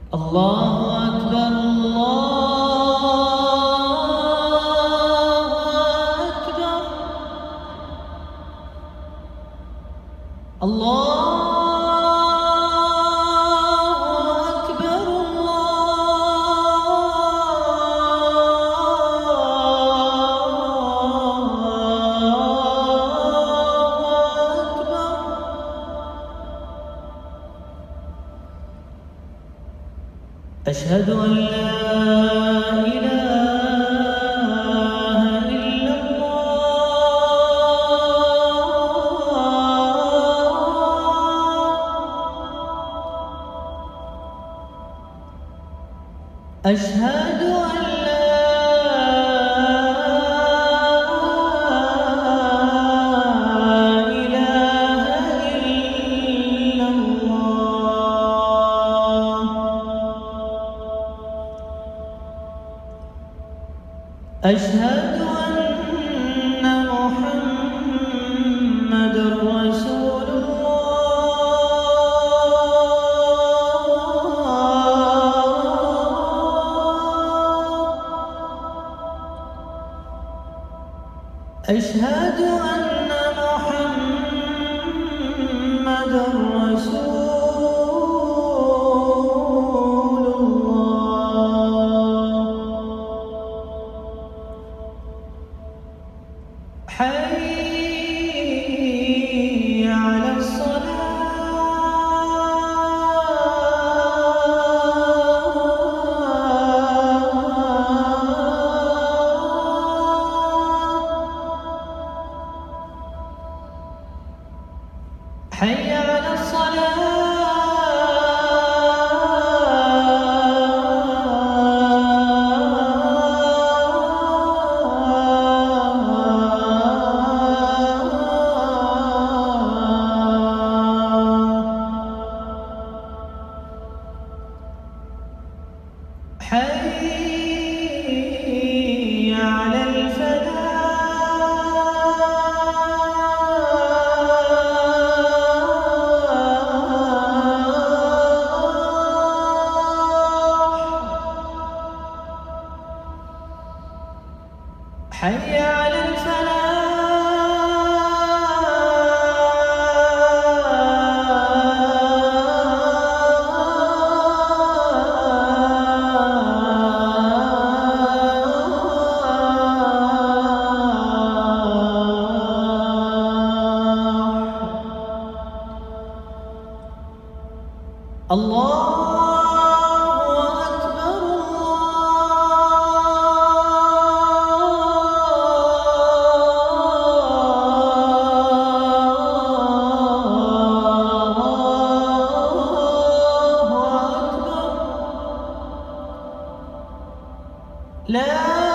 الله أكبر الله أكبر الله أكبر أشهد أن لا إله إلا الله أشهد أن لا إله إلا الله أشهد أن محمد رسول الله أشهد أن محمد رسول الله حي على الصلاة حي على حي على الفلاح حي على الفلاح الله أكبر الله أكبر لا